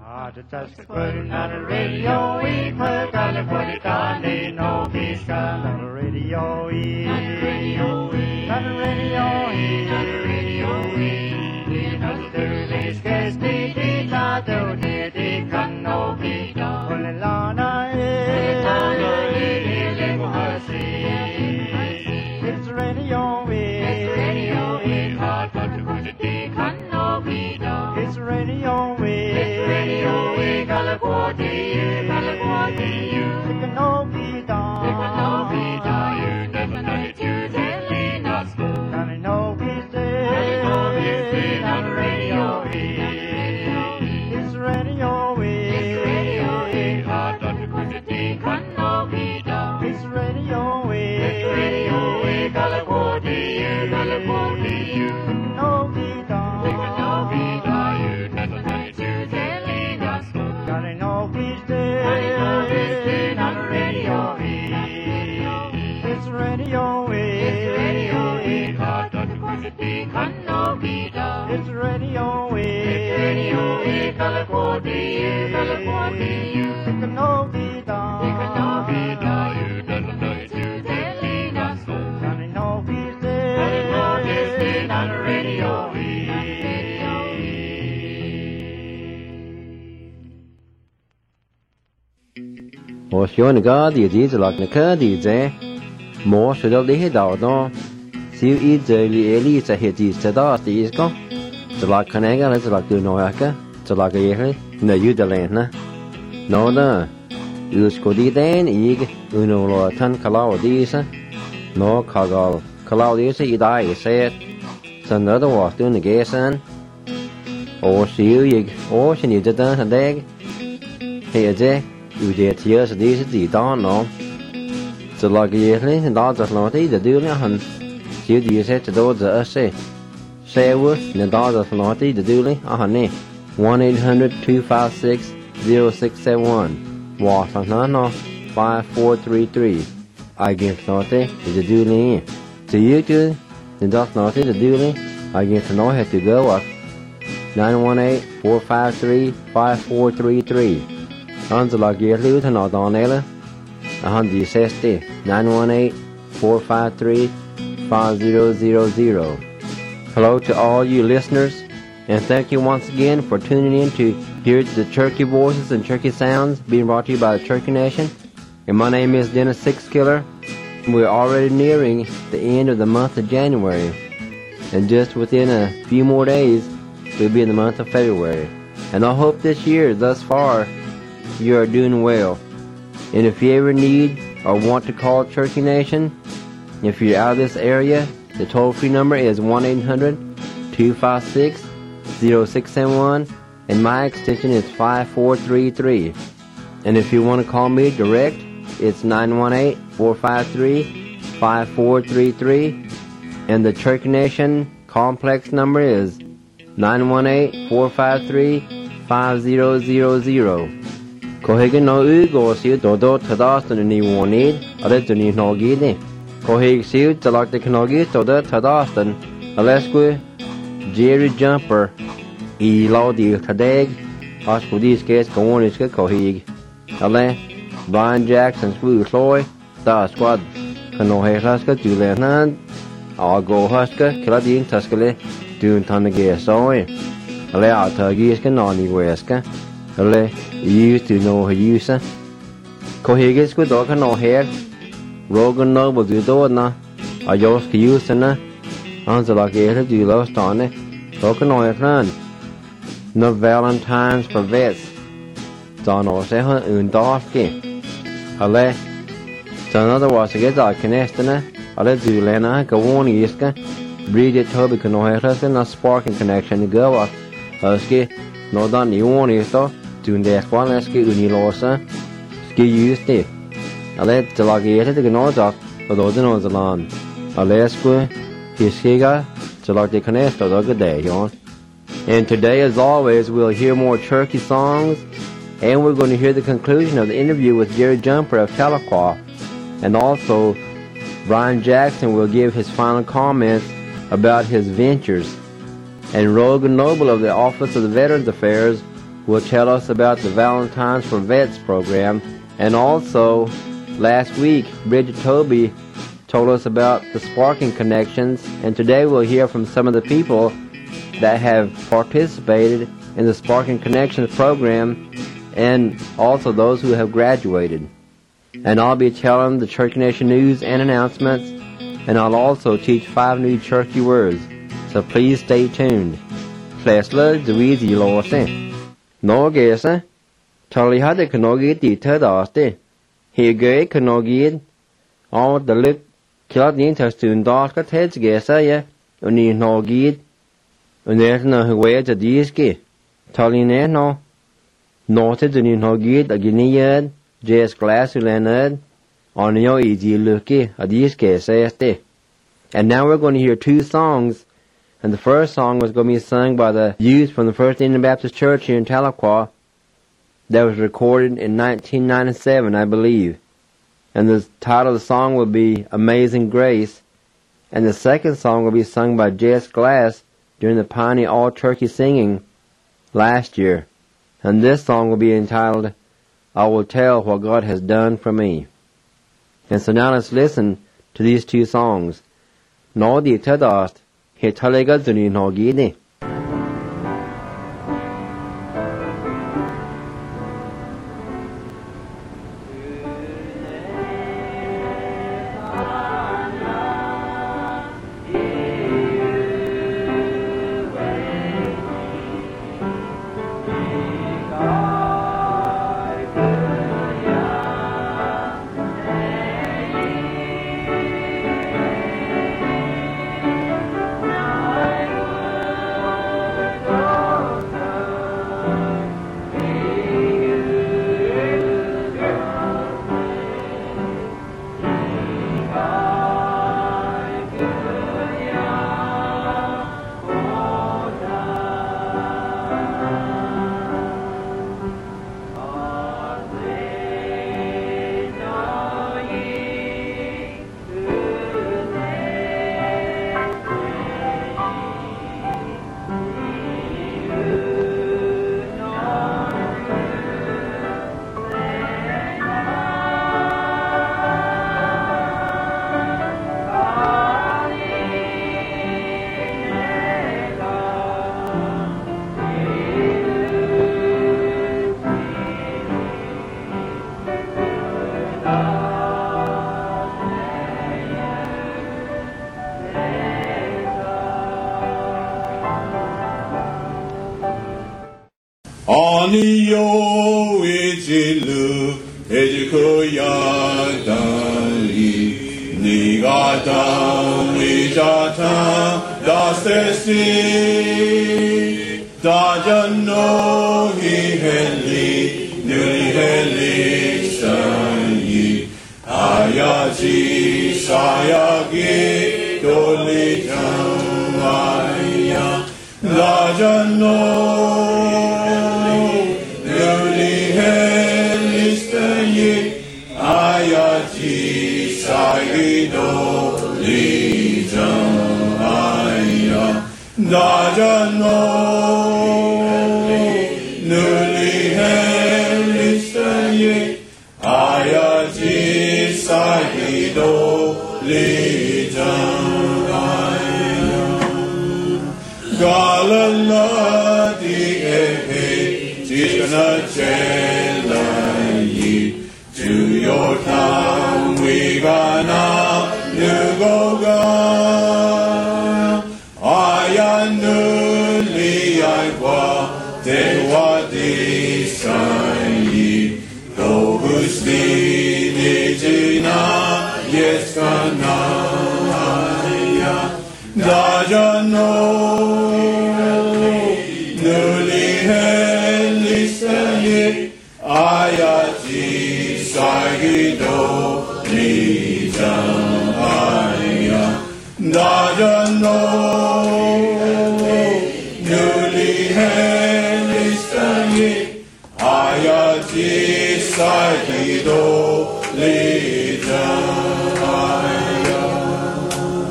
Just putting on the radio, we put on the body down, they know he's got on the radio, on the radio, on the radio, on the radio, on the Thursday's guest, they not do, they can know he don't. Well, Lana, it's radio, it's radio, hard but to put it, they can know he don't. It's radio, we gotta go to you, Take a no be down, you never know it, you tell not school. Gotta know he's there, on the radio, it's radio, hard not to put it, they can no be down. It's radio, we gotta go to you, Take a no be down, you never know it, you tell not school. Gotta know he's there, on the radio, it's radio, hard not to put it, they can no be down. It's radio, gotta go to you, take a no be down, you never know it, you tell not school. Gotta know he's there, on the radio, Or showing God the deeds like the curdy there. More should have the head out no. See you eat the Elisa hit these to dust the is go. The like Canaga, it's like the Noaka, to like a year, no you the land, no, no. You scody then, egg, uno tan Calaudisa, no Cagal, Calaudisa, you die, said. Some other was doing the gason. Or see you, or she needs a dance and egg. Here, Jack. You did tears of these the dawn no. So like a year and dogs of naughty the doing a hunt. You do set to do the essay. Say with the dogs of naughty the doing a honey. 1-800-256-0671. Walk on no 5433. I give naughty the doing. To you too, the dogs naughty the doing. I give to know how to go up. 918-453-5433. Angela Gearlu to not on Ella. 160 918-453-5000. Hello to all you listeners, and thank you once again for tuning in to hear the Turkey voices and Turkey sounds being brought to you by the Turkey Nation. And my name is Dennis Sixkiller. We're already nearing the end of the month of January, and just within a few more days, we'll be in the month of February. And I hope this year, thus far, you are doing well. And if you ever need or want to call Turkey Nation, if you're out of this area, the toll-free number is 1-800-256-0671, and my extension is 5433. And if you want to call me direct, it's 918-453-5433, and the Turkey Nation complex number is 918-453-5000. Kohege no ugo siu dodo tadastan ni wanid, aletuni no gini. Kohege siu talak de knogi dodo tadastan, alesku Jerry Jumper, e laudi tadag, askudis case kawoniska kohege. Ale, Brian Jackson swu sloy, da squad, kanohe haska julenan, go haska, kiladin taskale, dun tanage soy. Ale atagiska nani weska. Ale, you to know her use. Kohegis good dog no hair. Rogan noble do do na. I just use na. Answer like a do lost on it. Token on it run. No Valentine's for vets. Don or say her un dofke. Ale. So another was to get our connectina. Ale do lena go on iska. Breed it toby can no hair and a sparking connection to go up. Husky. No done you want it though. Doing the one let's get unilosa. Ski used it. I let the lagate the gnod for those in the land. I let square his higa to like the connect of the day, yon. And today, as always, we'll hear more Turkey songs, and we're going to hear the conclusion of the interview with Jerry Jumper of Tahlequah. And also, Brian Jackson will give his final comments about his ventures. And Rogan Noble of the Office of the Veterans Affairs will tell us about the Valentine's for Vets program. And also, last week, Bridget Toby told us about the Sparking Connections. And today we'll hear from some of the people that have participated in the Sparking Connections program and also those who have graduated. And I'll be telling the Church Nation news and announcements, and I'll also teach 5 new churchy words. So please stay tuned. Flesler Dweezy Lawson. No guessa. Tolly had a canogid eater daste. He gay canogid. All the look killed the interstune dark at heads guessa, yeah. Only no gid. And there's no way to diski. Tolly no. Noted the no gid a guinea. Just glass to Leonard. On your easy looky a diski says. And now we're going to hear 2 songs. And the first song was going to be sung by the youth from the First Indian Baptist Church here in Tahlequah. That was recorded in 1997, I believe. And the title of the song will be Amazing Grace. And the second song will be sung by Jess Glass during the Pioneer All Turkey Singing last year. And this song will be entitled, I Will Tell What God Has Done For Me. And so now let's listen to these 2 songs. No di tadast. He talega duni no gini. Aniyo ijilu ejiko yadali nigata wijata dasesi dajano hiheli nuli heli shayi ayaji sayagi doli jamaya dajano Dajano nuli helistaye ayaji sahido lijaya galaladi ehe jishna chelayi to your town we gonna nugoga Dajano nuli helistaye ayaji sahido lijaya Dajano nuli helistaye ayaji sahido lijaya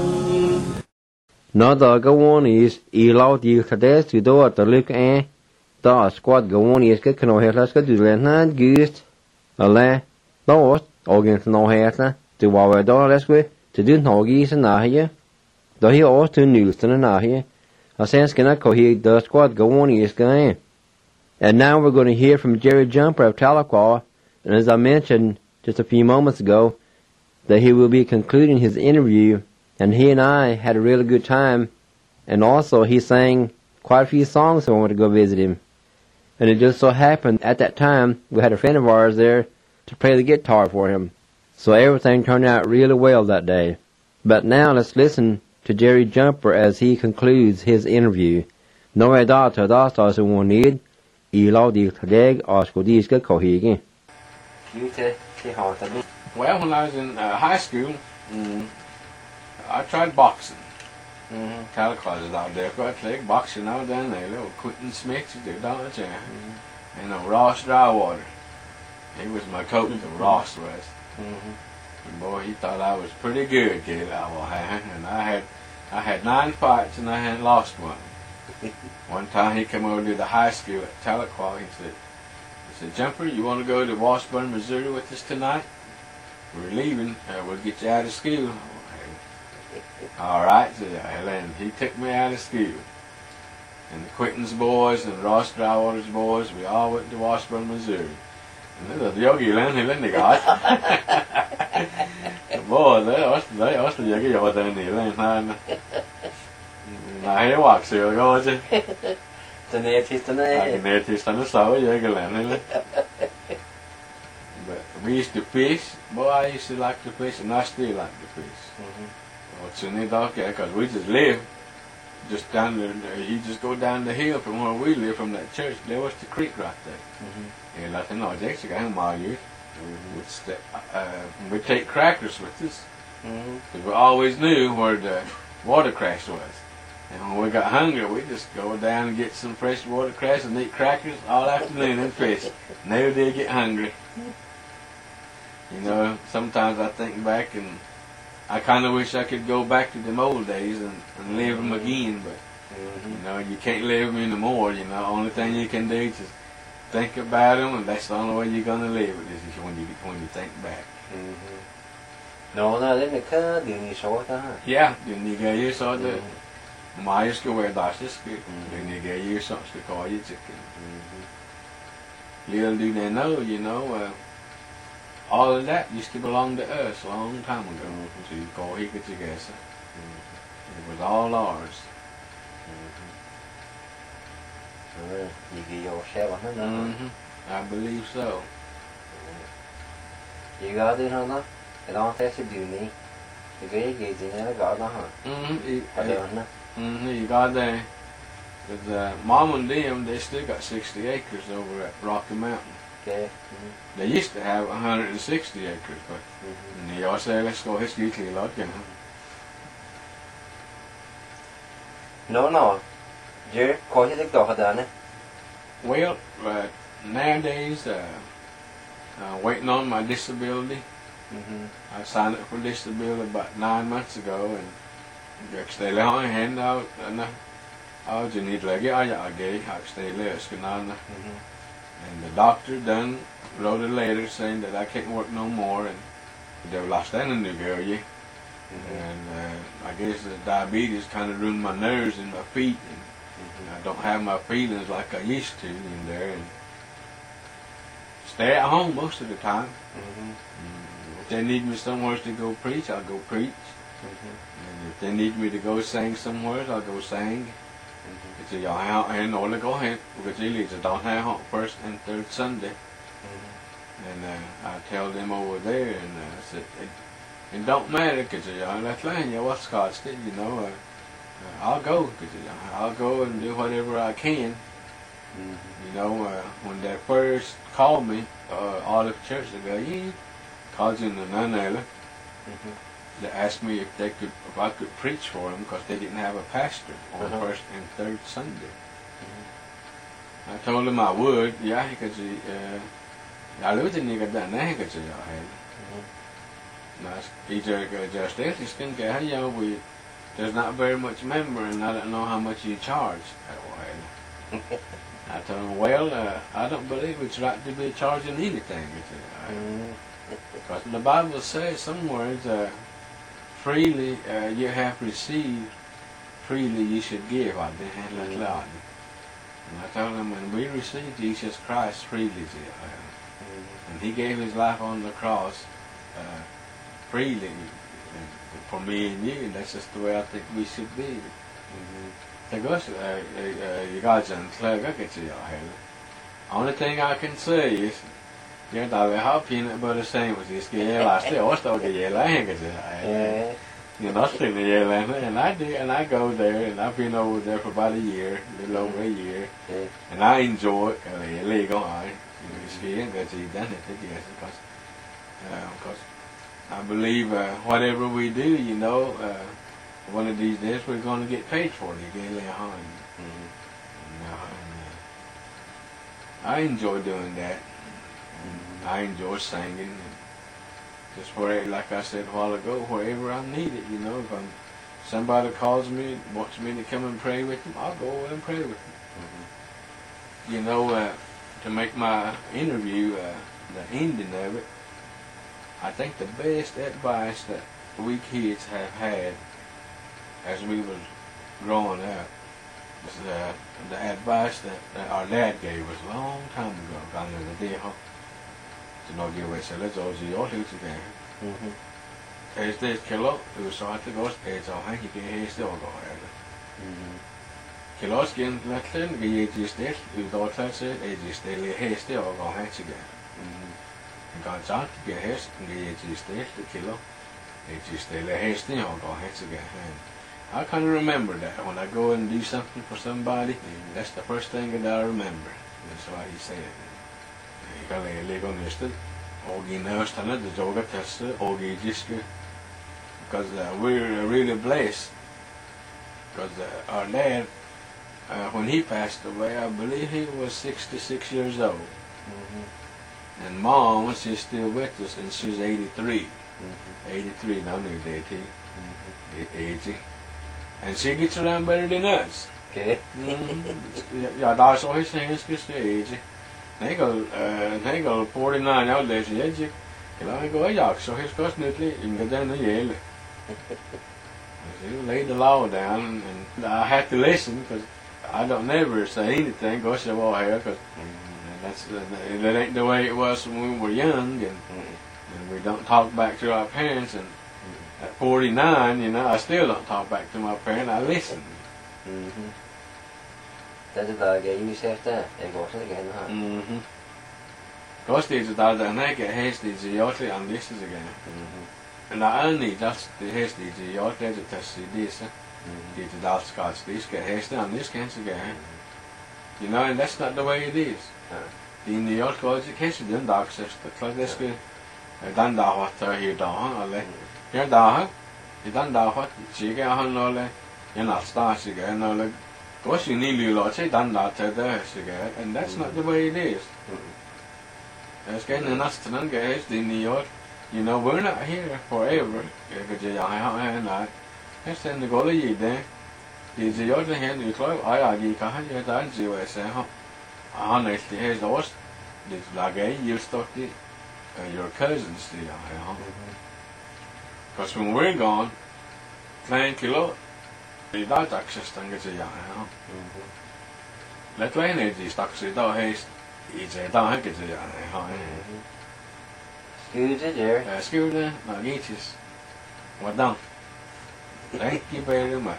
Nó the go on is e lao di khades to do at the look Da squad go on is get no headless go do land goose. A la no organ no headless to wa da let's go to do no geese and na here. Da he all to news to na here. A sense can go here the squad go on is going. And now we're going to hear from Jerry Jumper of Tahlequah, and as I mentioned just a few moments ago, that he will be concluding his interview, and he and I had a really good time, and also he sang quite a few songs so I wanted to go visit him. And it just so happened at that time we had a friend of ours there to play the guitar for him. So everything turned out really well that day. But now let's listen to Jerry Jumper as he concludes his interview. No da ta da sta so one need. Well, when I was in high school, I tried boxing. Tahlequah is out there, I played boxing out down there. Little Quentin Smith, down there, and Ross Drywater. He was my coach, Ross was. And boy, he thought I was pretty good, kid. And I had 9 fights and I hadn't lost one. One time he came over to the high school at Tahlequah. He said, Jumper, you want to go to Washburn, Missouri with us tonight? We're leaving. We'll get you out of school. All right, said I. And he took me out of school. And the Quentin's boys and Ross Drywater's boys, we all went to Washburn, Missouri. And there's a yogi land here in the guy. Boy, they are the yogi down the land. Nej, walks here, go to. The native tonight. The native on the soul, you go. But we used to fish. Boy, I used to like to fish, and I still like to fish. What's in it, okay? Because we just live just down there. You just go down the hill from where we live, from that church. There was the creek right there. And like I know, it's actually got my youth. We take crackers with us. Because we always knew where the water crash was. And when we got hungry, we just go down and get some fresh water cress and eat crackers all afternoon and fish. Never did get hungry. You know, sometimes I think back and I kind of wish I could go back to them old days and live them again, but you know, you can't live them anymore. You know, only thing you can do is just think about them, and that's the only way you're gonna live it is when you think back. No, det är inte det ni sa det här. Ja, det ni grejer så det. Maja ska vara dagstisk, det ni grejer så ska ta i chicken. Little do they know, you know, all of that used to belong to us a long time ago. So you call Hikachigasa. It was all ours. I believe so. You got it, huh? It don't have to do me. The great gates in there got huh? You got there. Because Mom and them, they still got 60 acres over at Rocky Mountain. Okay. They used to have 160 acres, but they all say, let's go, it's usually a lot, you know. No. Jerry, call you the dog, done it? Well, nowadays, waiting on my disability. I signed up for disability about 9 months ago, and stay there on hand out, and I just need to get out gay, I stay there, and the doctor done wrote a letter saying that I can't work no more, and they've lost that in the girl, yeah. And I guess the diabetes kind of ruined my nerves and my feet, and I don't have my feelings like I used to in there, and stay at home most of the time. If they need me somewhere to go preach, I'll go preach. And if they need me to go sing somewhere, I'll go sing. Because y'all have in order to go ahead, because they don't have first and third Sunday. And I tell them over there, and I said, it don't matter, because y'all left line, you what's Scotch did, you know. I'll go, because I'll go and do whatever I can. You know, when they first called me, Olive Church, they go, yeah, called you in the Nunella. They asked me if I could preach for them because they didn't have a pastor on first and third Sunday. I told them I would, yeah, because I lived in the Dana, because I had. Just there's not very much member, and I don't know how much you charge. I told him, well, I don't believe it's right to be charging anything. Because the Bible says somewhere that freely you have received, freely you should give. And I told him, when we received Jesus Christ freely, and He gave His life on the cross freely for me and you, and that's just the way I think we should be. You guys only thing I can say is, you know, how peanut butter sandwiches get and I go there, and I've been over there for about a year, a little over a year, and I enjoy it. Because I believe whatever we do, you know, one of these days we're going to get paid for it. I enjoy doing that. I enjoy singing. And just like I said a while ago, wherever I'm needed, you know, if somebody calls me, wants me to come and pray with them, I'll go and pray with them. You know, to make my interview, the ending of it, I think the best advice that we kids have had as we was growing up is the advice that our dad gave us a long time ago. I kind of remember that when I go and do something for somebody, that's the first thing that I remember. That's why he said it. Because we're really blessed. Because our dad, when he passed away, I believe he was 66 years old. And Mom, she's still with us, and she's 83. 83, now new 80. And she gets around better than us. Okay. Yeah, that's all he's saying, it's just age. They go 49 out there, she age. I go, so he's got nutty, you can get down the yell. She laid the law down, and I had to listen, because I don't never say anything, go say, well, here, because that ain't the way it was when we were young, and we don't talk back to our parents, and at 49, you know, I still don't talk back to my parents, I listen. That's about getting yourself there, and go to again, huh? Because there's a dad and I get hasty, Giotli, and this is again. And I only just the hasty, Giotli, to test this, get the dad scotch, this get hasty, and this can't again. You know, and that's not the way it is. The New York College education didn't access the class, this good. Done that what here down, here down, you done that what, she get on, you're not starting again, no, like, gosh, you need to lot, done that to there, and that's not the way it is. It's getting enough to non guys in New York. You know, we're not here forever. It's in the goal you there. Is the other hand you close? I can't get down to you. I say, honestly, here's the worst. It's like you started your cousins. Because when we're gone, thank you, Lord. You don't access to get you. Let Lane is stuck to the haste. It's a dark, it's a Excuse it, Jerry. Excuse me, no, get you. What done? Thank you very much.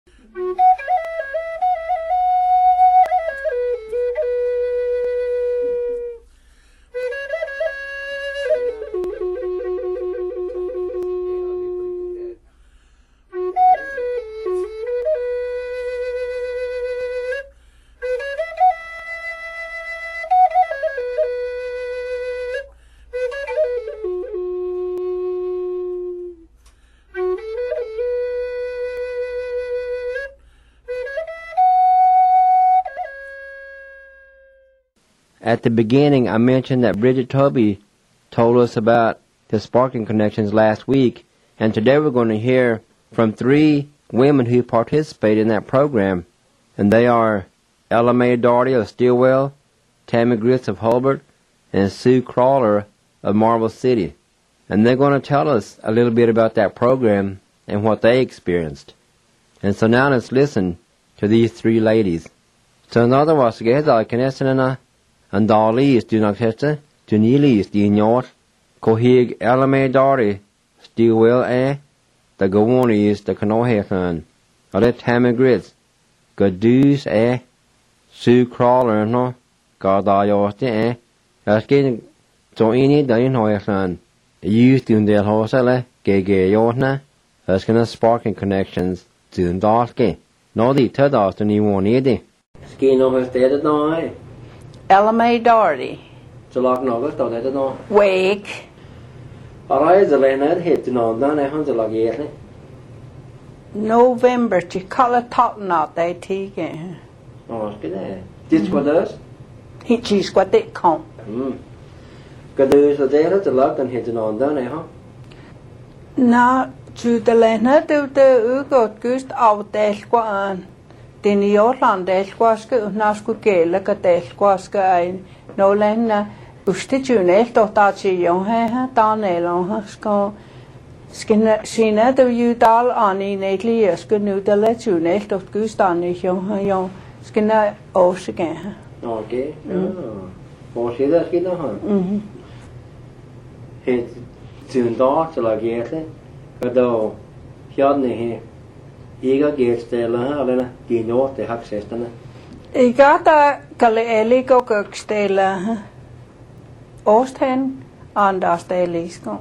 At the beginning, I mentioned that Bridget Toby told us about the Sparking Connections last week, and today we're going to hear from 3 women who participate in that program, and they are Ella Mae Doherty of Stillwell, Tammy Grits of Hulbert, and Sue Crawler of Marble City. And they're going to tell us a little bit about that program and what they experienced. And so now let's listen to these three ladies. So another was to get the Kinesana and Dolly is doing Chester, to Neely is doing York, Kohig Ella Mae Doherty, Stillwell the Gawani is the Canohekan, or Tammy Grits, Gadoos Sue Crawler no, Gardayosti as getting so any dying Hoykan. Used in their horsele, Gege Yortna, as can sparking connections to the darky. No, the third after you won't need it. Skin of her stated no, Ella Mae Doherty. So like no, but don't know. Wake. Alright, the land hit to know, then I hunt like yearly. November to color top knot they take. Oh, it's good there. This what does? She's what they come. Gadoos are there to lock and hit to know, then I Now, to the land, do the Ugot Gust out there squan. Den I Orland der squaske, nasku gale, der squaske, no land, Ustitune, Dotachi, young hair, Darnell, sco. Skinner, the you dal on in 8 years, good new the let you nest of Gustanish, young Skinner, Osh again. Okay. Oh, see that skinner, huh? Hit soon dark to like yearly, but though, here. Iga geerstelen, alleen die noord de hak zestene. Ik ga daar kale ook stelen. Oosten aan daar stelisko.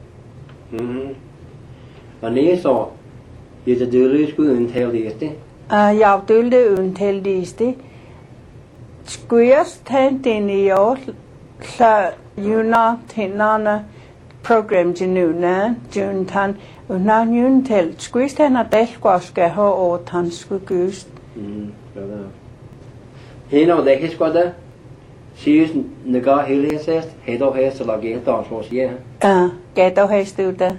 Wanneer zo, je de deur until deze. Ja, dulde until deze. Squeers tent in jaar, sa juna tinana program genuna, juntan. Una njun til squeeze den og delskwaske ha og tansku gust. Heno det ikke skal det. Sies nega hele sest, hedo hes til lage dans hos je. Gæt hes du det.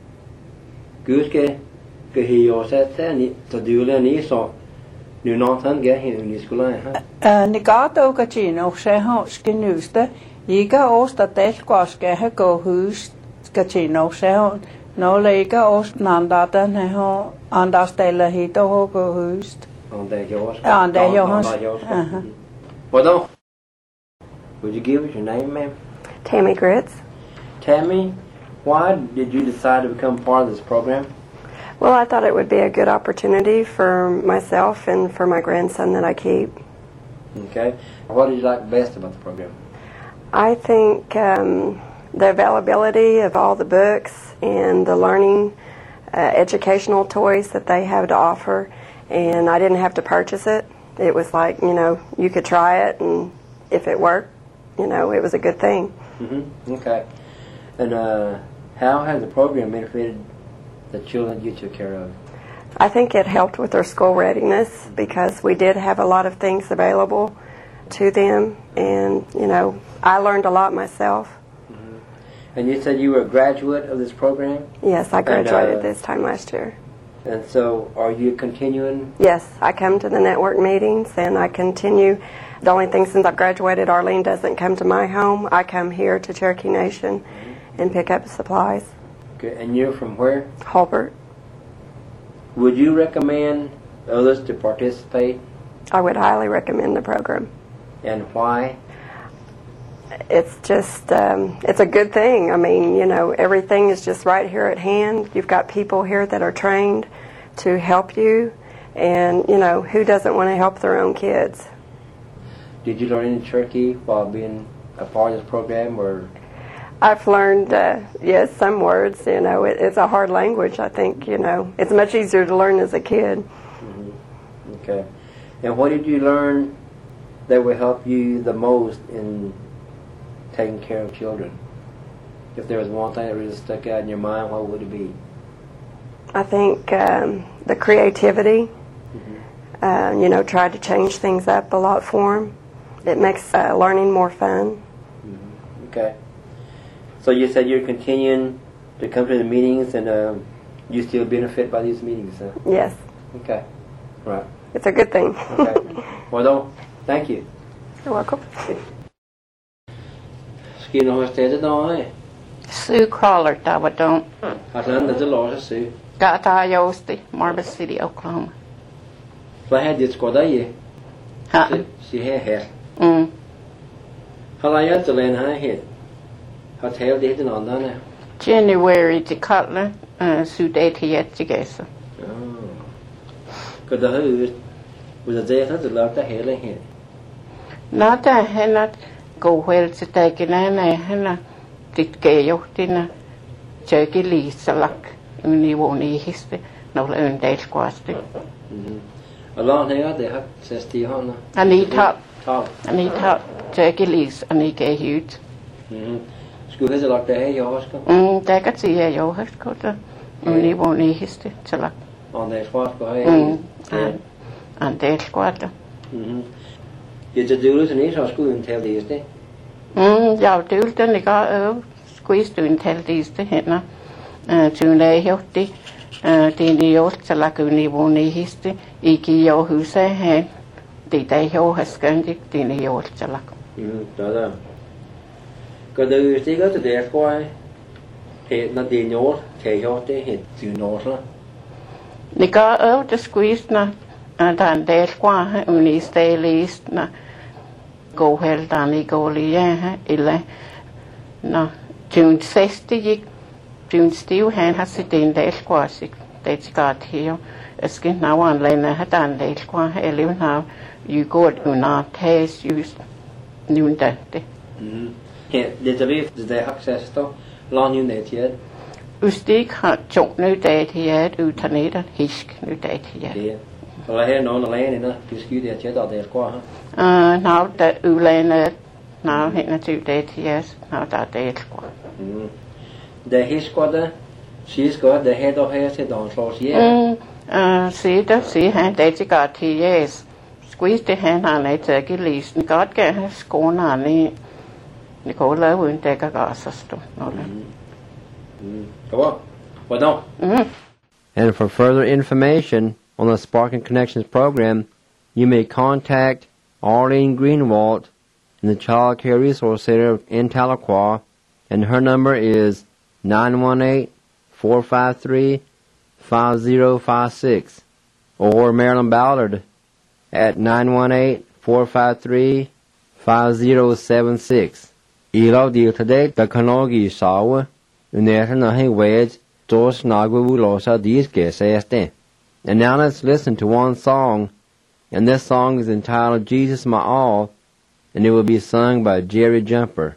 Guske gehiyo sette ni til dule ni så. Nu nåntan ge hin ni skulle ha. Nega ga gino se ha skenuste. Iga osta delskwaske ha go hus ska gino se ha. No lega ost nandata neho andastella hito hogo hust. Ande yours. Ande yours. What though? Would you give us your name, ma'am? Tammy Grits. Tammy, why did you decide to become part of this program? Well, I thought it would be a good opportunity for myself and for my grandson that I keep. Okay. What did you like best about the program? I think the availability of all the books and the learning educational toys that they have to offer, and I didn't have to purchase it. It was like, you could try it, and if it worked, it was a good thing. Okay. And how has the program benefited the children you took care of? I think it helped with their school readiness because we did have a lot of things available to them, and, I learned a lot myself. And you said you were a graduate of this program? Yes, I graduated this time last year. And so, are you continuing? Yes, I come to the network meetings, and I continue. The only thing since I've graduated, Arlene doesn't come to my home. I come here to Cherokee Nation and pick up supplies. Okay, and you're from where? Hulbert. Would you recommend others to participate? I would highly recommend the program. And why? It's just, it's a good thing. I mean, everything is just right here at hand. You've got people here that are trained to help you, and, who doesn't want to help their own kids? Did you learn any Cherokee while being a part of this program, or? I've learned, yes, some words. It's a hard language, I think, It's much easier to learn as a kid. Okay. And what did you learn that will help you the most in taking care of children? If there was one thing that really stuck out in your mind, what would it be? I think the creativity, try to change things up a lot for them. It makes learning more fun. Okay. So you said you're continuing to come to the meetings, and you still benefit by these meetings, huh? Yes. Okay. Right. It's a good thing. Okay. Well, thank you. You're welcome. Skin horse dead on. Sue Crawler, that would don't. Atlanta, the law, Sue. Got Yosti, Marble City, Oklahoma. Play had this squad, ye. Huh? She hair. Mm. How I had to learn her head. How tail did it on down there. January to Cutler, Sue Date yet to guess. Oh. Could the hood was a day that loved the hair here. Not a henna go well to take in a henna. Did gay in Jerky Lee, Salak, only won't history, no learn day squasty. Along here, they have says the honor. I need top, Top. I need top, Jerky Lee's, and he gay huge. School has a lot of hair, yours. They could see a yo has got only won't history, Salak. On their spot for hair. And day squatter. You just do this in each school and tell these days. Jeg dølte den ikke squeeze du en tal diste henne. Tune hjotti. Det er jo så lagt uni histe. Ikke jo huset her. Det der jo har skændigt. Det er jo så lagt. Da. Gør du stikker til det for helt når det njord kan jo det helt til nord. Det gør det squeeze når der en del qua uni stælist når gå helt der gå lige eller når June 60 gik June stiv han har set en del qua sig det skal her skal nu anlægge har der en del qua eller nu you go under test use nu det Her det er det access to long unit yet. Ustik har jo nu det her utaneder hisk nu det her. Det. Og her nogen alene når du skal det yet der qua. Now that Ulane now henne til det yes now that det qua. Det hiskode She's the head of her til don slås ja. Se han det til godt yes. Squeeze det han har net ikke listen godt gav han skåner i Nicola uden det kan gøres stå. And for further information on the Sparking Connections program, you may contact Arlene Greenwald in the Child Care Resource Center in Tahlequah, and her number is 918-453-5056, or Marilyn Ballard at 918-453-5076. Ilo deal today the Kanogi sawa, unerten ahi wedge, dos nagwu losa these guesses. And now let's listen to one song, and this song is entitled Jesus My All, and it will be sung by Jerry Jumper.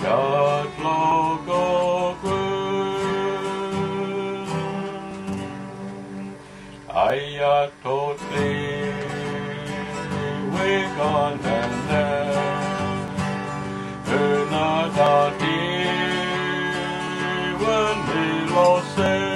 God logo Ayatote we gone Unadati when we lost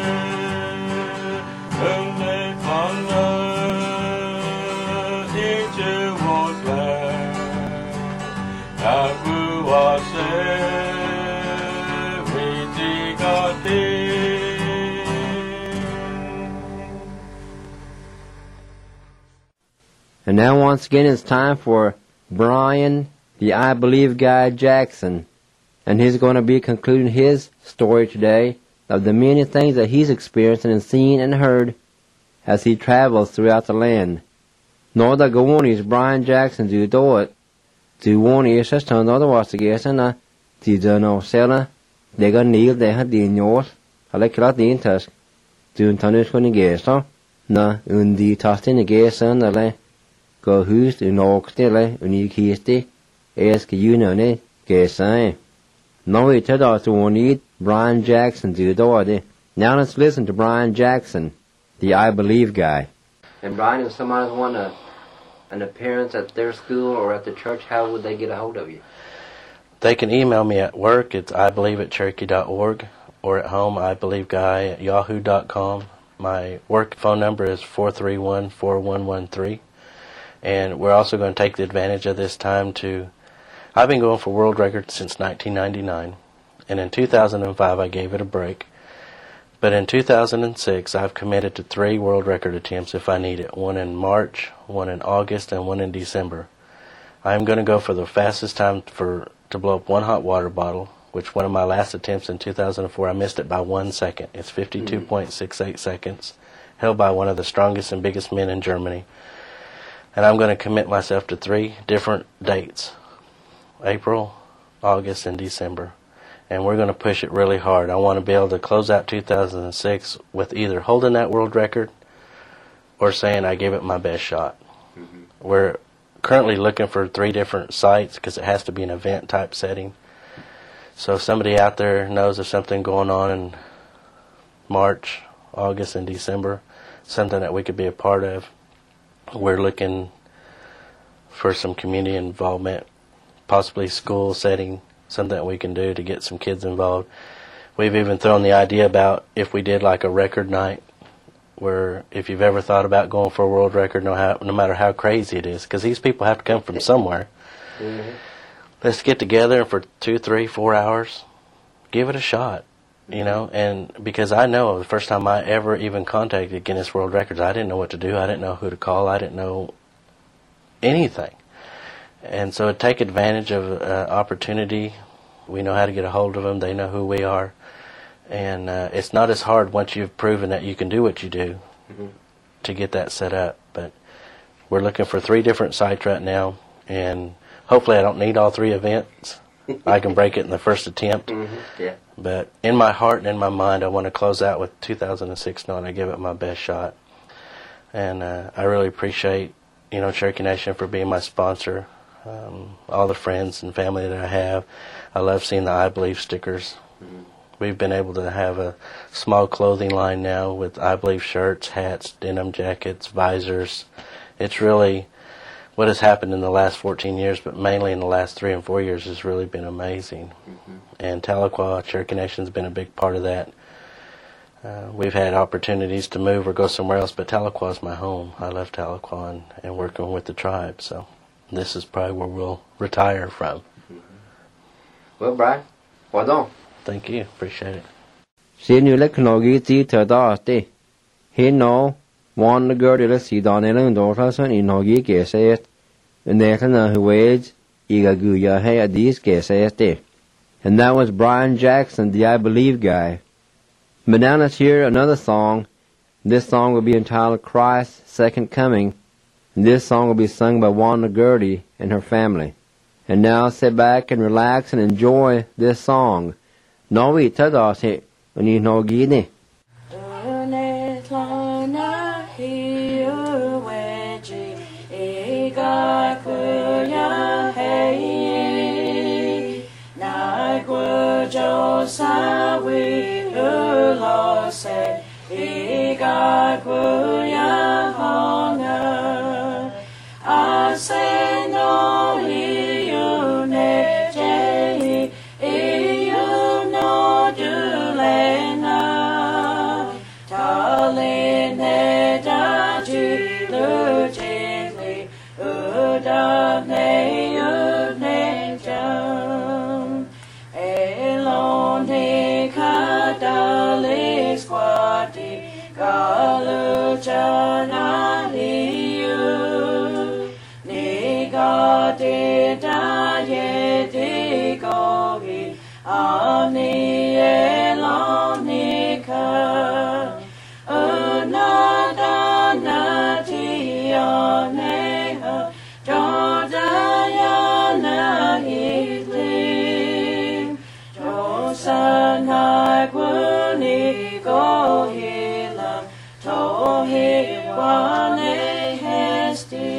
And now once again it's time for Brian, the I Believe Guy Jackson. And he's going to be concluding his story today of the many things that he's experienced and seen and heard as he travels throughout the land. Nå da gående Brian Jackson du dået, du våni is just on the other was to guess and du don't know sella, they got kneel they had the yours, I like that the interest. Du and Tonish going to guess, huh? Na, undi tasting the guess and the go hus du nok stille, unik histi, esk you know ne, guess I. Now we tell us we need Brian Jackson do the. Now let's listen to Brian Jackson, the I Believe Guy. And Brian, if somebody want an appearance at their school or at the church, how would they get a hold of you? They can email me at work. It's ibelieveatcherokee.org, or at home, ibelieveguy@yahoo.com. My work phone number is 431-4113. And we're also going to take the advantage of this time to... I've been going for world records since 1999, and in 2005 I gave it a break. But in 2006 I've committed to 3 world record attempts if I need it, one in March, one in August, and one in December. I'm going to go for the fastest time to blow up one hot water bottle, which one of my last attempts in 2004 I missed it by 1 second. It's 52.68 seconds, held by one of the strongest and biggest men in Germany. And I'm going to commit myself to 3 different dates. April, August, and December. And we're going to push it really hard. I want to be able to close out 2006 with either holding that world record or saying I gave it my best shot. Mm-hmm. We're currently looking for 3 different sites because it has to be an event type setting. So if somebody out there knows of something going on in March, August, and December, something that we could be a part of, we're looking for some community involvement, possibly school setting, something that we can do to get some kids involved. We've even thrown the idea about if we did like a record night, where if you've ever thought about going for a world record, no matter how crazy it is, because these people have to come from somewhere. Mm-hmm. Let's get together for 2, 3, 4 hours, give it a shot, you know. And because I know the first time I ever even contacted Guinness World Records, I didn't know what to do. I didn't know who to call. I didn't know anything. And so take advantage of opportunity. We know how to get a hold of them. They know who we are. And it's not as hard once you've proven that you can do what you do to get that set up. But we're looking for 3 different sites right now. And hopefully I don't need all 3 events. I can break it in the first attempt. Yeah. But in my heart and in my mind, I want to close out with 2006 knowing I give it my best shot. And I really appreciate, Cherokee Nation for being my sponsor. All the friends and family that I have. I love seeing the I Believe stickers. Mm-hmm. We've been able to have a small clothing line now with I Believe shirts, hats, denim jackets, visors. It's really what has happened in the last 14 years, but mainly in the last 3 and 4 years has really been amazing. Mm-hmm. And Tahlequah, Cherokee Nation has been a big part of that. We've had opportunities to move or go somewhere else, but Tahlequah is my home. I love Tahlequah and working with the tribe, so this is probably where we'll retire from. Mm-hmm. Well, Brian, well done. Thank you. Appreciate it. See you like Knogi to Dasti. He know one girl to see Donnell and daughters in Knogi guess it. And they can know who wage Igaguya hay at these guess it. And that was Brian Jackson, the I Believe Guy. But now let's hear another song. This song will be entitled Christ's Second Coming. And this song will be sung by Wanda Gertie and her family. And now sit back and relax and enjoy this song. No we tadas it when you know gini. Na Josa we lo say God ya honor I say no you ne je you no do lena darling ne da ju lu je da ne jam elone kadale squati galu jana liu ni gade da ye de gogi ani elone ka una da na ti ne ha Jodayana Hitling Josanai Gwuni Gohila Tohi Wane Hesti.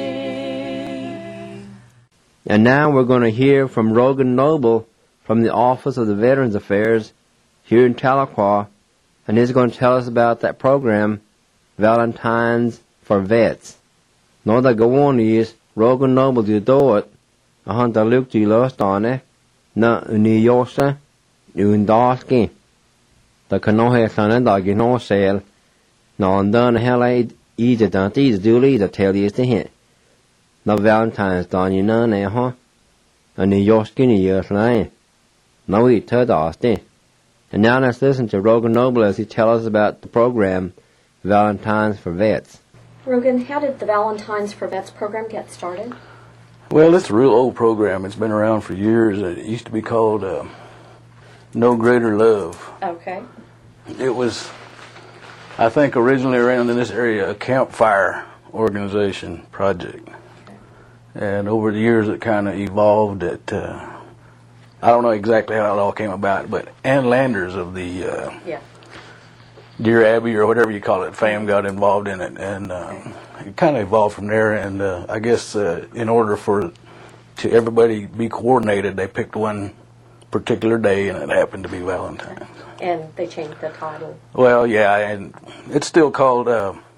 And now we're going to hear from Rogan Noble from the Office of the Veterans Affairs here in Tahlequah, and he's going to tell us about that program, Valentine's for Vets. Nå da go on is Rogan Noble du doet, a hunter look to lost on it, na uniosa, undaski. The canoe son dog in no sale, no done hell I either don't either do either tell you to hit. No Valentine's done you none eh, huh? A New York skinny years line. No eat third austin. And now let's listen to Rogan Noble as he tells us about the program, Valentine's for Vets. Rogan, how did the Valentine's for Vets program get started? Well, it's a real old program. It's been around for years. It used to be called No Greater Love. Okay. It was, I think, originally around in this area, a campfire organization project. Okay. And over the years, it kind of evolved. I don't know exactly how it all came about, but Ann Landers of the Dear Abby or whatever you call it, fam got involved in it, and it kind of evolved from there. And I guess in order for to everybody be coordinated, they picked one particular day, and it happened to be Valentine's. And they changed the title. Well, yeah, and it's still called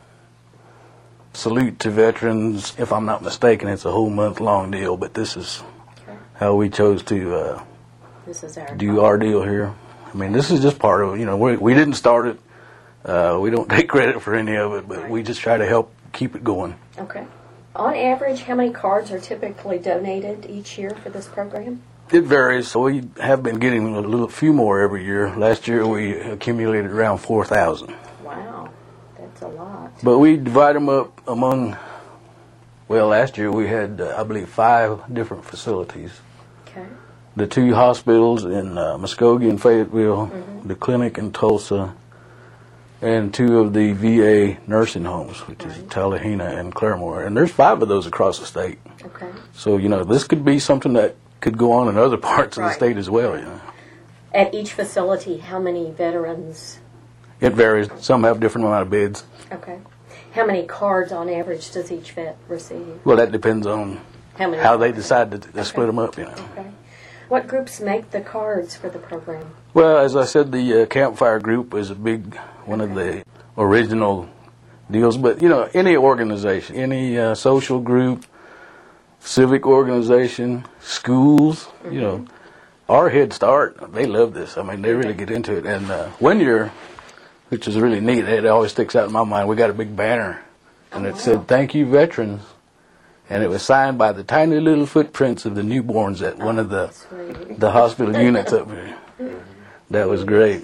Salute to Veterans. If I'm not mistaken, it's a whole month-long deal, but this is how we chose to do our deal here. I mean, this is just part of it. You know, we didn't start it. We don't take credit for any of it, but we just try to help keep it going. Okay. On average, how many cards are typically donated each year for this program? It varies. So we have been getting a few more every year. Last year we accumulated around 4,000. Wow, that's a lot. But we divide them up among, well, last year we had, I believe, 5 different facilities. Okay. The 2 hospitals in Muskogee and Fayetteville, the clinic in Tulsa, and 2 of the VA nursing homes, which is Tallahena and Claremore. And there's 5 of those across the state. Okay. So, you know, this could be something that could go on in other parts of the state as well, you know. At each facility, how many veterans? It varies. Some have different amount of beds. Okay. How many cards on average does each vet receive? Well, that depends on how they decide to split them up, you know. Okay. What groups make the cards for the program? Well, as I said, the campfire group is a big one of the original deals. But, you know, any organization, any social group, civic organization, schools, you know, our Head Start, they love this. I mean, they really get into it. And one year, which is really neat, it always sticks out in my mind, we got a big banner, and it said, "Thank you, veterans." And it was signed by the tiny little footprints of the newborns at one of the hospital units up here. That was great.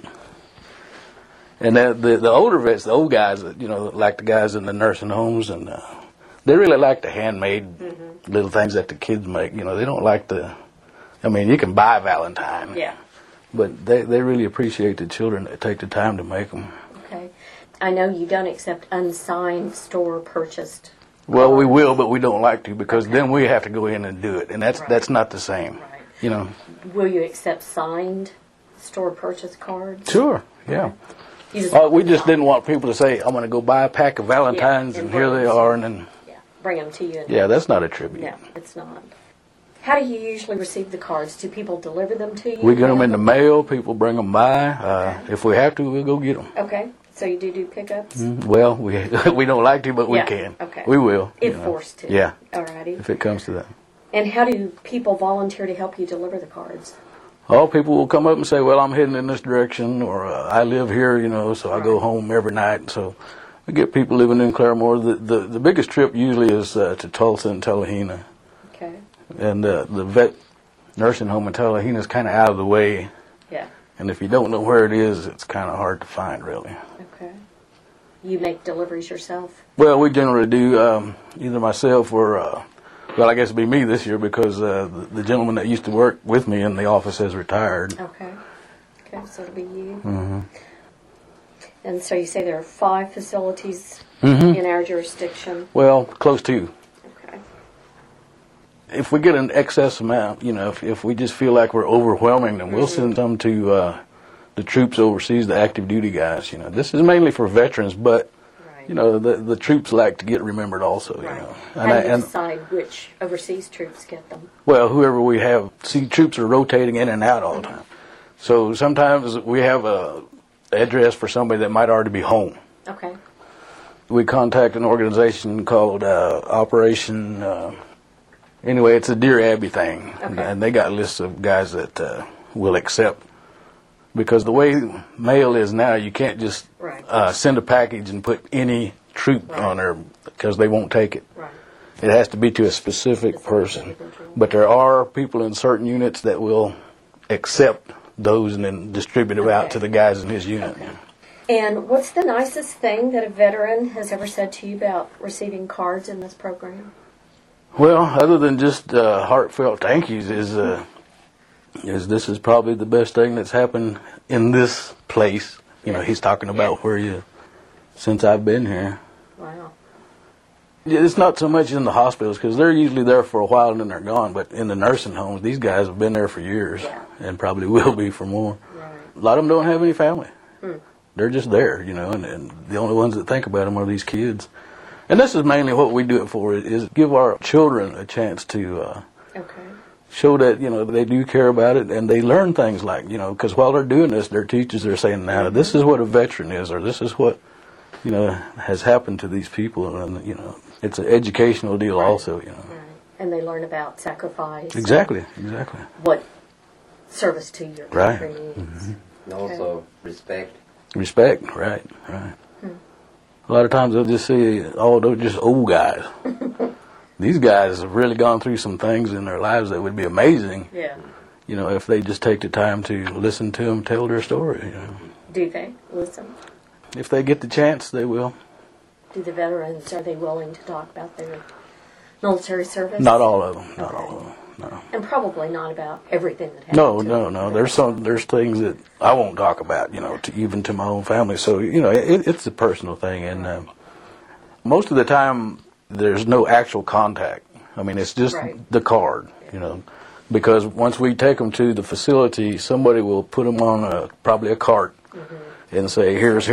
And the older vets, the old guys, you know, like the guys in the nursing homes, and they really like the handmade little things that the kids make. You know, they don't like I mean, you can buy Valentine. Yeah. But they really appreciate the children that take the time to make them. Okay. I know you don't accept unsigned store purchased. Well, we will, but we don't like to because then we have to go in and do it, and that's not the same. Right. You know. Will you accept signed store purchase cards? Sure. Yeah. We just didn't want people to say, "I'm going to go buy a pack of Valentines," and here they are, and then bring them to you. Yeah, that's not a tribute. No, it's not. How do you usually receive the cards? Do people deliver them to you? We get them in the mail. People bring them by. If we have to, we'll go get them. Okay. So you do pickups? Well, we don't like to, but we can. Okay. We will. If forced to. Yeah. Alrighty. If it comes to that. And how do people volunteer to help you deliver the cards? All people will come up and say, well, I'm heading in this direction, or I live here, so I go home every night. So we get people living in Claremore. The biggest trip usually is to Tulsa and Tallahena. Okay. And the vet nursing home in Tallahena is kind of out of the way. Yeah. And if you don't know where it is, it's kind of hard to find, really. Okay. You make deliveries yourself? Well, we generally do, either myself or, well, I guess it'd be me this year because the gentleman that used to work with me in the office has retired. Okay. Okay, so it'll be you. Mm-hmm. And so you say there are 5 facilities in our jurisdiction? Well, close to. Okay. If we get an excess amount, if we just feel like we're overwhelming them, we'll send them to the troops overseas, the active duty guys. This is mainly for veterans, but the troops like to get remembered also. How do you decide which overseas troops get them? Well, whoever we have. See, troops are rotating in and out all the time. So sometimes we have a address for somebody that might already be home. Okay. We contact an organization called Operation. Anyway, it's a Dear Abby thing, and they got lists of guys that will accept. Because the way mail is now, you can't just send a package and put any troop on there because they won't take it. Right. It has to be to a specific person. But there are people in certain units that will accept those and then distribute them out to the guys in his unit. Okay. And what's the nicest thing that a veteran has ever said to you about receiving cards in this program? Well, other than just heartfelt thank yous, is this is probably the best thing that's happened in this place. He's talking about since I've been here. Wow. It's not so much in the hospitals because they're usually there for a while and then they're gone. But in the nursing homes, these guys have been there for years and probably will be for more. Right. A lot of them don't have any family. They're just there, and the only ones that think about them are these kids. And this is mainly what we do it for, is give our children a chance to show that, they do care about it, and they learn things like, because while they're doing this, their teachers are saying, now, this is what a veteran is, or this is what, has happened to these people, and, it's an educational deal also, Right. And they learn about sacrifice. Exactly. What service to your country needs. And also respect. Respect, right. A lot of times they'll just say, they're just old guys. These guys have really gone through some things in their lives that would be amazing. Yeah. If they just take the time to listen to them tell their story. Do they listen? If they get the chance, they will. Do the veterans, are they willing to talk about their military service? Not all of them. Not all of them. No. And probably not about everything that happened. No. There's things that I won't talk about, even to my own family. So, it's a personal thing. And most of the time, there's no actual contact. I mean, it's just the card, because once we take them to the facility, somebody will put them on probably a cart and say, here's,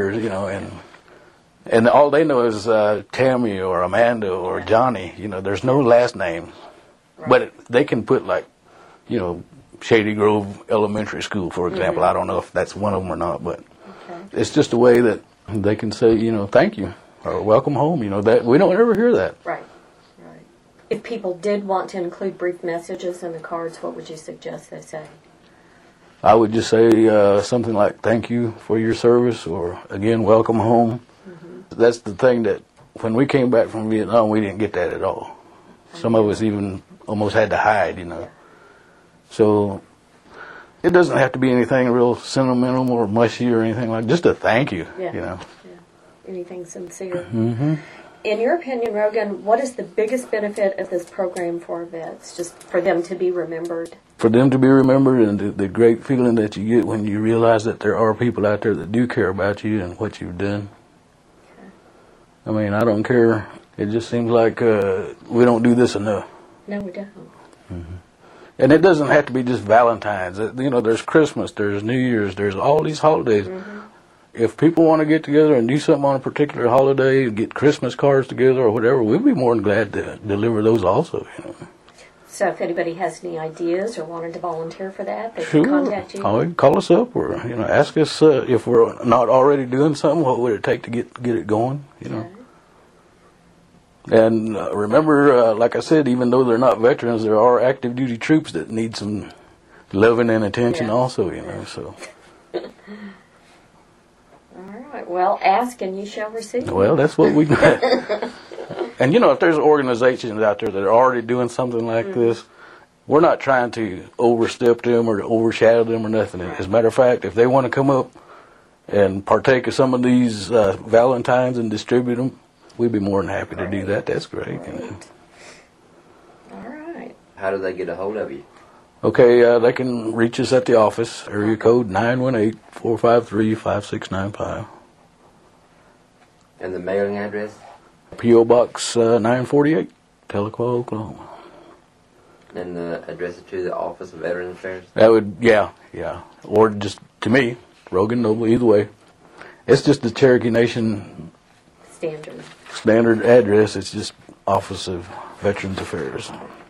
and all they know is Tammy or Amanda or Johnny. There's no last name. But they can put Shady Grove Elementary School, for example. I don't know if that's one of them or not, but it's just a way that they can say, thank you or welcome home. That we don't ever hear that. Right. If people did want to include brief messages in the cards, what would you suggest they say? I would just say something like, thank you for your service, or again, welcome home. That's the thing that when we came back from Vietnam, we didn't get that at all. Some of us even almost had to hide, So it doesn't have to be anything real sentimental or mushy or anything like that. Just a thank you, Anything sincere. In your opinion, Rogan, what is the biggest benefit of this program for our vets, just for them to be remembered? For them to be remembered, and the great feeling that you get when you realize that there are people out there that do care about you and what you've done. I mean, I don't care. It just seems like we don't do this enough. No, we don't. And it doesn't have to be just Valentine's. There's Christmas, there's New Year's, there's all these holidays. If people want to get together and do something on a particular holiday, get Christmas cards together or whatever, we'd be more than glad to deliver those also. So if anybody has any ideas or wanted to volunteer for that, they Sure. can contact you. Oh, you can call us up or ask us if we're not already doing something. What would it take to get it going? And remember, like I said, even though they're not veterans, there are active duty troops that need some loving and attention also. So. All right. Well, ask and you shall receive. Well, that's what we got. And if there's organizations out there that are already doing something like this, we're not trying to overstep them or to overshadow them or nothing. As a matter of fact, if they want to come up and partake of some of these Valentines and distribute them, we'd be more than happy to do that. That's great. All right. How do they get a hold of you? Okay, they can reach us at the office, area code 918-453-5695. And the mailing address? P.O. Box 948, Tahlequah, Oklahoma. And the address to the Office of Veteran Affairs? That would, yeah. Or just to me, Rogan Noble, either way. It's just the Cherokee Nation standard address. It's just Office of Veterans Affairs.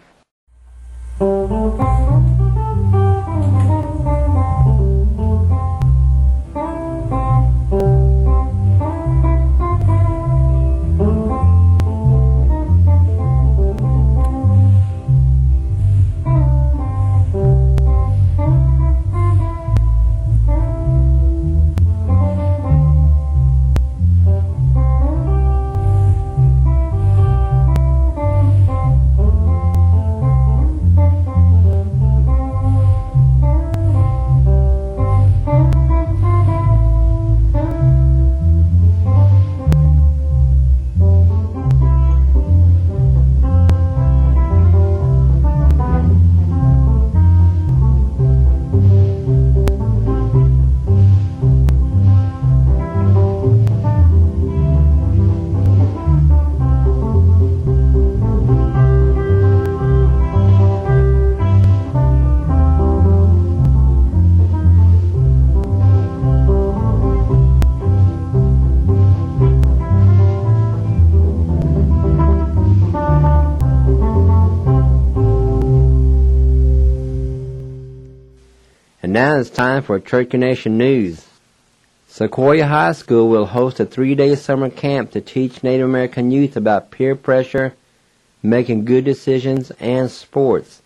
Now it's time for Cherokee Nation News. Sequoia High School will host a 3-day summer camp to teach Native American youth about peer pressure, making good decisions, and sports.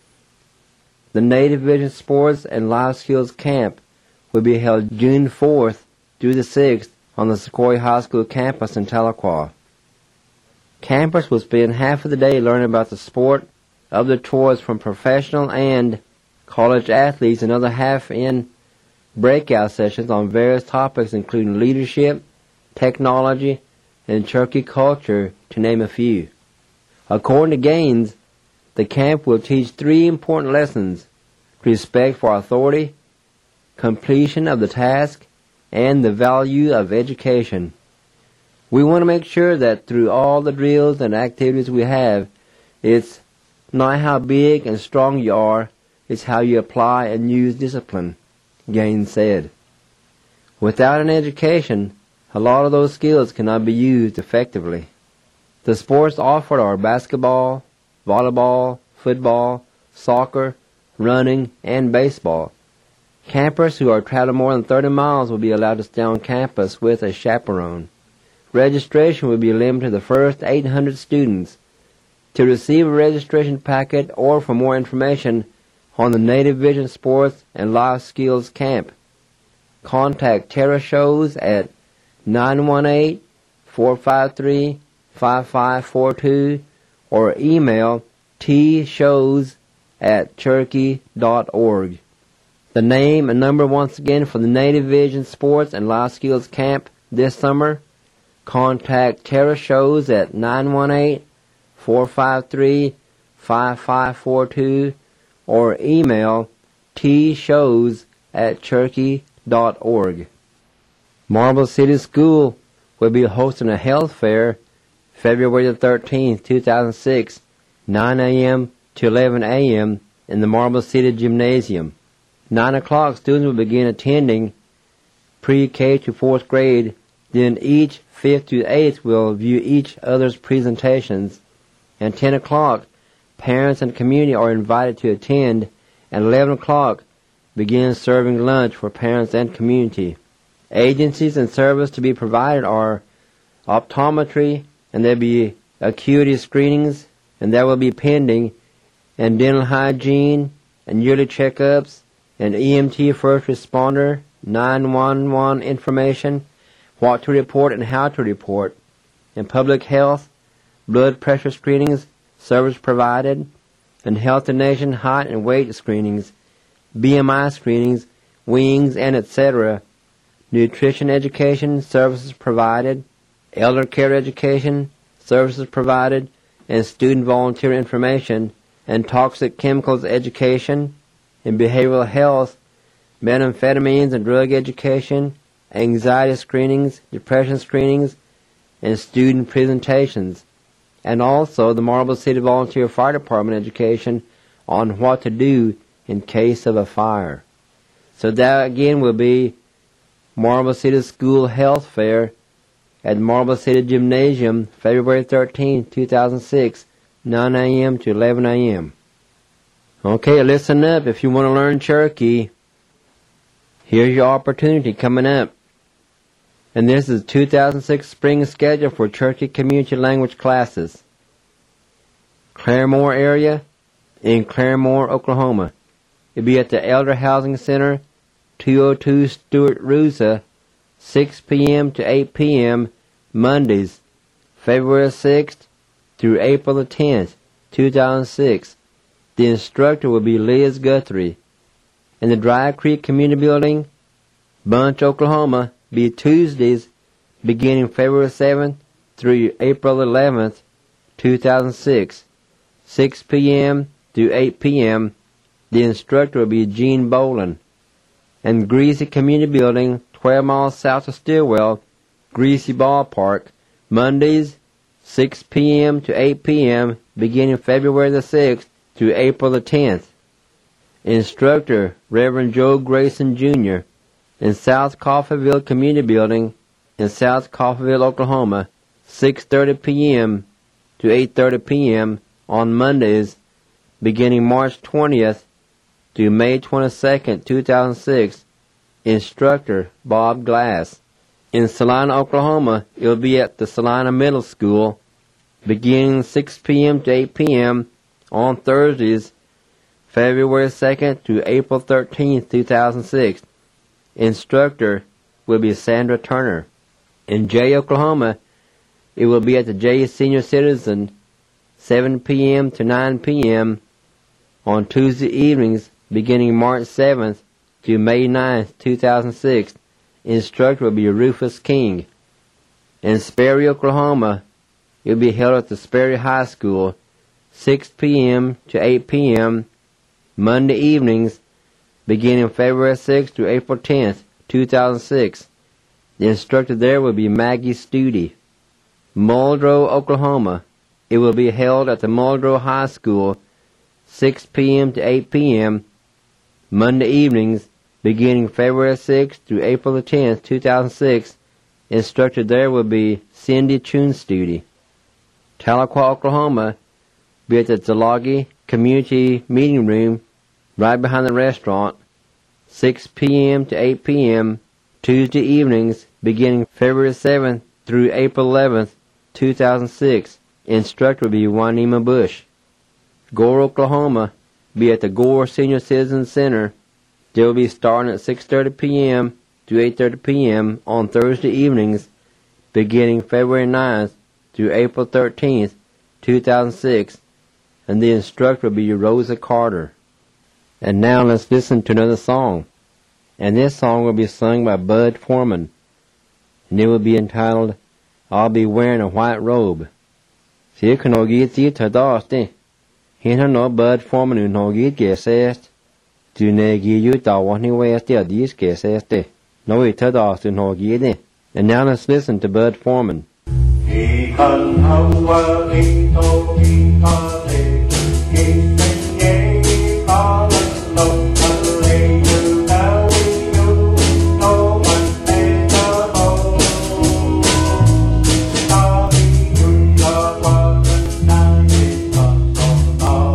The Native Vision Sports and Life Skills Camp will be held June 4th through the 6th on the Sequoia High School campus in Tahlequah. Campers will spend half of the day learning about the sport of the choice from professional and college athletes, and other half in breakout sessions on various topics including leadership, technology, and Cherokee culture, to name a few. According to Gaines, the camp will teach 3 important lessons: respect for authority, completion of the task, and the value of education. We want to make sure that through all the drills and activities we have, it's not how big and strong you are, it's how you apply and use discipline, Gaines said. Without an education, a lot of those skills cannot be used effectively. The sports offered are basketball, volleyball, football, soccer, running, and baseball. Campers who are traveling more than 30 miles will be allowed to stay on campus with a chaperone. Registration will be limited to the first 800 students. To receive a registration packet or for more information on the Native Vision Sports and Life Skills Camp, contact Tara Shows at 918-453-5542 or email tshows@cherokee.org. The name and number once again for the Native Vision Sports and Life Skills Camp this summer. Contact Tara Shows at 918-453-5542 or email tshows@cherokee.org. Marble City School will be hosting a health fair February the 13th, 2006, 9 a.m. to 11 a.m. in the Marble City Gymnasium. 9 o'clock, students will begin attending pre-K to 4th grade, then each 5th to 8th will view each other's presentations, and 10 o'clock, Parents and community are invited to attend. At 11 o'clock, begin serving lunch for parents and community. Agencies and services to be provided are optometry, and there will be acuity screenings, and there will be pending, and dental hygiene, and yearly checkups, and EMT first responder, 911 information, what to report and how to report, and public health, blood pressure screenings, service provided, and health and nation height and weight screenings, BMI screenings, wings, and etc., nutrition education, services provided, elder care education, services provided, and student volunteer information, and toxic chemicals education, and behavioral health, methamphetamines and drug education, anxiety screenings, depression screenings, and student presentations, and also the Marble City Volunteer Fire Department education on what to do in case of a fire. So that again will be Marble City School Health Fair at Marble City Gymnasium, February 13, 2006, 9 a.m. to 11 a.m. Okay, listen up if you want to learn Cherokee. Here's your opportunity coming up. And this is 2006 spring schedule for Cherokee Community Language classes. Claremore area in Claremore, Oklahoma. It'll be at the Elder Housing Center, 202 Stuart Rusa, 6 p.m. to 8 p.m. Mondays, February 6th through April the 10th, 2006. The instructor will be Liz Guthrie. In the Dry Creek Community Building, Bunch, Oklahoma, be Tuesdays beginning February 7th through April 11th, 2006, 6 p.m. to 8 p.m. The instructor will be Gene Boland. And Greasy Community Building, 12 miles south of Stillwell, Greasy Ballpark, Mondays, 6 p.m. to 8 p.m. beginning February the 6th through April the 10th. Instructor, Reverend Joe Grayson, Jr. In South Coffeyville Community Building in South Coffeyville, Oklahoma, 6:30 p.m. to 8:30 p.m. on Mondays, beginning March 20th to May 22nd, 2006. Instructor, Bob Glass. In Salina, Oklahoma, it will be at the Salina Middle School, beginning 6 p.m. to 8 p.m. on Thursdays, February 2nd to April 13th, 2006. Instructor will be Sandra Turner. In Jay, Oklahoma, it will be at the Jay Senior Citizen, 7 p.m. to 9 p.m. on Tuesday evenings, beginning March 7th to May 9th, 2006. Instructor will be Rufus King. In Sperry, Oklahoma, it will be held at the Sperry High School, 6 p.m. to 8 p.m. Monday evenings, beginning February 6th to April 10th, 2006. The instructor there will be Maggie Studi. Muldrow, Oklahoma. It will be held at the Muldrow High School, 6 p.m. to 8 p.m. Monday evenings, beginning February 6th to April the 10th, 2006. Instructor there will be Cindy Chunstudi. Tahlequah, Oklahoma. Be at the Zalagi Community Meeting Room, right behind the restaurant, 6 p.m. to 8 p.m. Tuesday evenings, beginning February 7th through April 11th, 2006. Instructor will be Juanima Bush. Gore, Oklahoma, be at the Gore Senior Citizen Center. They will be starting at 6:30 p.m. to 8:30 p.m. on Thursday evenings, beginning February 9th through April 13th, 2006. And the instructor will be Rosa Carter. And now let's listen to another song. And this song will be sung by Bud Foreman. And it will be entitled, I'll Be Wearing a White Robe. See, can I get you to the Here no Bud Foreman who no get guessed. Do ne give you the one way still these guessed. No it to the no get it. And now let's listen to Bud Foreman. Oh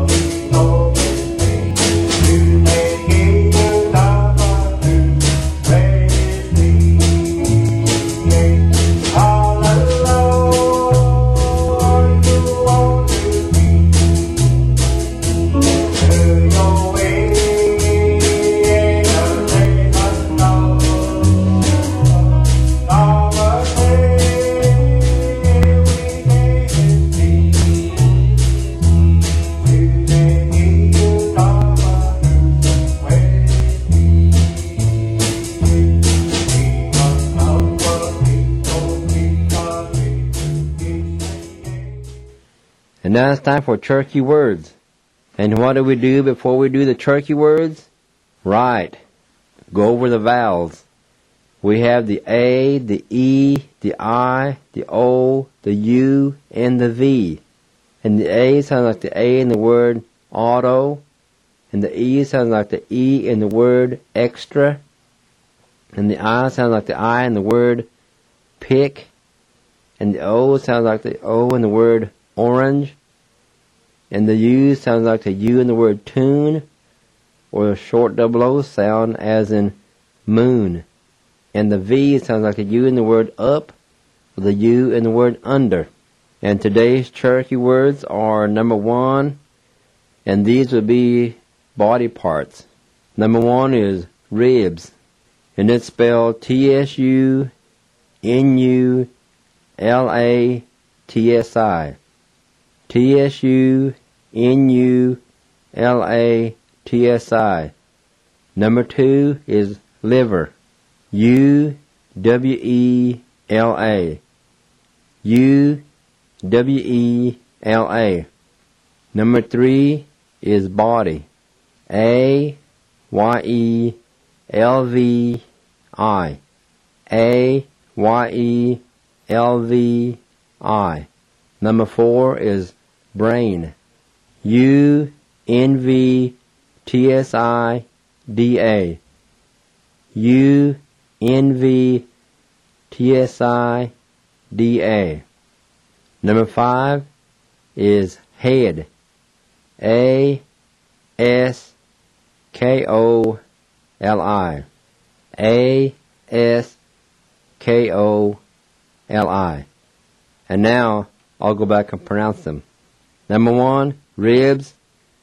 And now it's time for Turkey words. And what do we do before we do the Turkey words? Right. Go over the vowels. We have the A, the E, the I, the O, the U, and the V. And the A sounds like the A in the word auto. And the E sounds like the E in the word extra. And the I sounds like the I in the word pick. And the O sounds like the O in the word orange. And the U sounds like the U in the word tune. Or a short double O sound as in moon. And the V sounds like the U in the word up. Or the U in the word under. And today's Cherokee words are number 1. And these would be body parts. Number 1 is ribs. And it's spelled T-S-U-N-U-L-A-T-S-I. T-S-U-N-U-L-A-T-S-I. Number 2 is liver. U-W-E-L-A. U-W-E-L-A. Number 3 is body. A-Y-E-L-V-I. A-Y-E-L-V-I. Number 4 is brain. U-N-V-T-S-I-D-A. U-N-V-T-S-I-D-A. Number 5 is head. A-S-K-O-L-I. A-S-K-O-L-I. And now I'll go back and pronounce them. Number 1, ribs.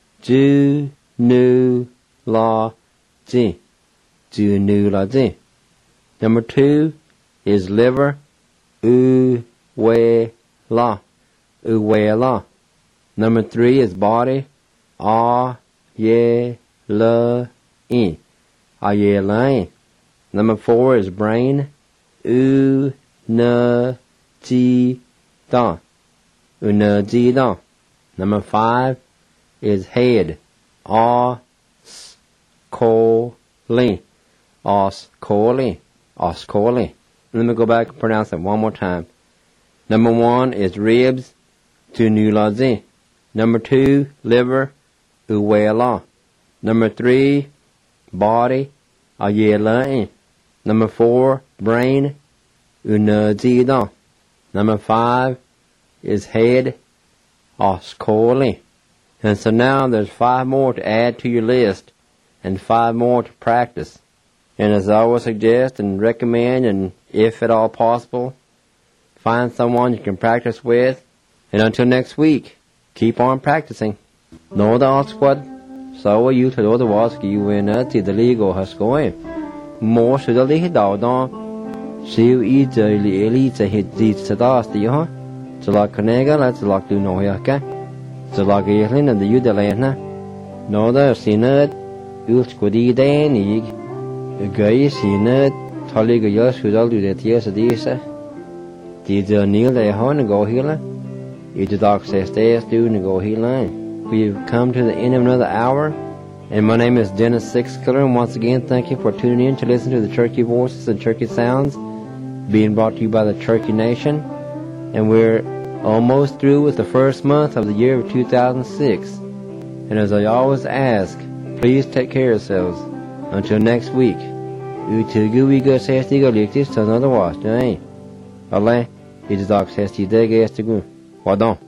Ju-nu-la-ji. Ju-nu-la-ji. Number 2 is liver. U-we-la. U-we-la. Number 3 is body. A-ye-la-i. A-ye-la-i. Number 4 is brain. U-na-ji-da. U-na-ji-da. Number 5 is head. Os-ko-li. Os-ko-li. Os-ko-li. Let me go back and pronounce it one more time. Number 1 is ribs. Tu-nu-la-zi. Number 2, liver. U-we-la. Number 3, body. A-ye-la-i. Number 4, brain. U-na-ji-da. Number 5 is head. Os-ko-li. And so now there's 5 more to add to your list. And 5 more to practice. And as I always suggest and recommend, and if at all possible, find someone you can practice with. And until next week, keep on practicing. Nå da squad, så var ju till då det var skrivna till det ligo har skoin. Må så det lite då siu I det lite hit dit så där det ha. Så la knäga la så la du nå jag ka. Så la gelin det ju det läna. Nå da sinat utskodi den I gøy sinat taliga jag skulle du det tjäsa disa. Det nil det har gå hela. It the doc says stay do and go line. We've come to the end of another hour, and my name is Dennis Sixkiller, and once again thank you for tuning in to listen to the Cherokee Voices and Cherokee Sounds being brought to you by the Cherokee Nation. And we're almost through with the first month of the year of 2006. And as I always ask, please take care of yourselves. Until next week. Utugu says to go like this to another watch, eh? Allah, it is doc says to you, they guess to go. Pardon.